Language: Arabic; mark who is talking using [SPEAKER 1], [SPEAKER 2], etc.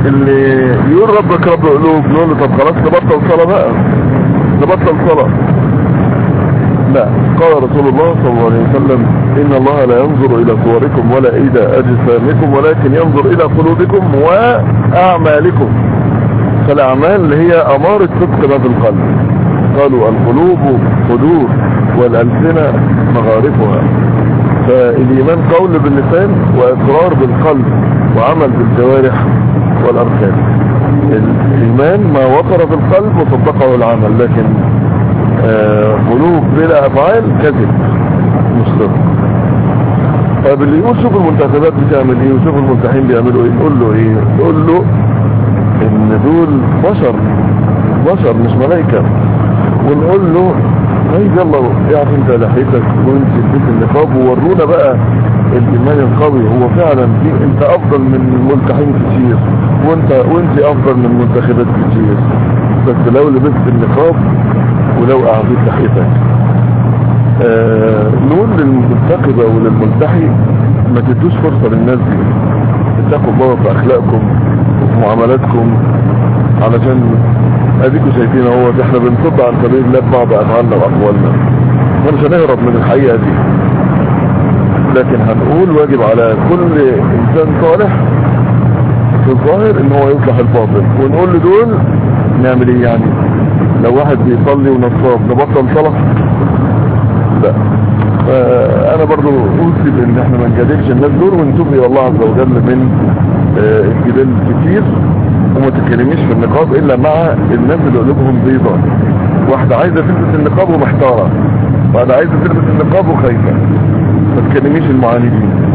[SPEAKER 1] اللي يقول ربك رب قلوب نقول له طب خلاص نبطل صلاة بقى، نبطل صلاة. لا، قال رسول الله صلى الله عليه وسلم إن الله لا ينظر إلى صوركم ولا إلى أجسامكم ولكن ينظر إلى قلوبكم وأعمالكم. فالأعمال اللي هي أمارة صدق ما في القلب. قالوا القلوب حدود والألسنة مغارفها. فالإيمان قول باللسان وإقرار بالقلب وعمل بالجوارح والأركان. الإيمان ما وقر في القلب وصدقه العمل، لكن قلوب بلا أفعال كذب مش صدق. طيب اللي يقول شوف المنتخبات بتعمل ايه وشوف الملتحين بيعملوا ايه، نقول له ايه؟ نقول له ان دول بشر مش ملائكة. ونقول له طيب يلا اعرف انت لحيتك وانت تلبس النقاب وورونا بقى الايمان القوي. هو فعلا في انت افضل من الملتحين كتير وانت افضل من المنتخبات كتير، بس لو لبست النقاب ولو اعطيت لحيتك. نقول للمنتخبة وللملتحي ما تدوش فرصة للناس دي، اتقوا الله في اخلاقكم وفي معاملاتكم، علشان اديكوا شايفين اهو احنا بنصد عن سبيل الله ببعض افعالنا واقوالنا، مش هنهرب من الحقيقة دي. لكن هنقول واجب على كل انسان صالح في الظاهر ان هو يصلح الباطن. ونقول لدول نعمل ايه يعني؟ لو واحد بيصلي ونصاب نبطل صلاة؟ لا. فانا برضو اوصي ان احنا ما نجادلش الناس دول ونتوب الى الله عز وجل من الجدال كتير، وما تتكلميش في النقاب الا مع الناس اللي قلوبهم بيضاء. واحدة عايزة تلبس النقاب ومحتارة، واحدة عايزة تلبس النقاب وخايفة، ما تكلميش المعاندين.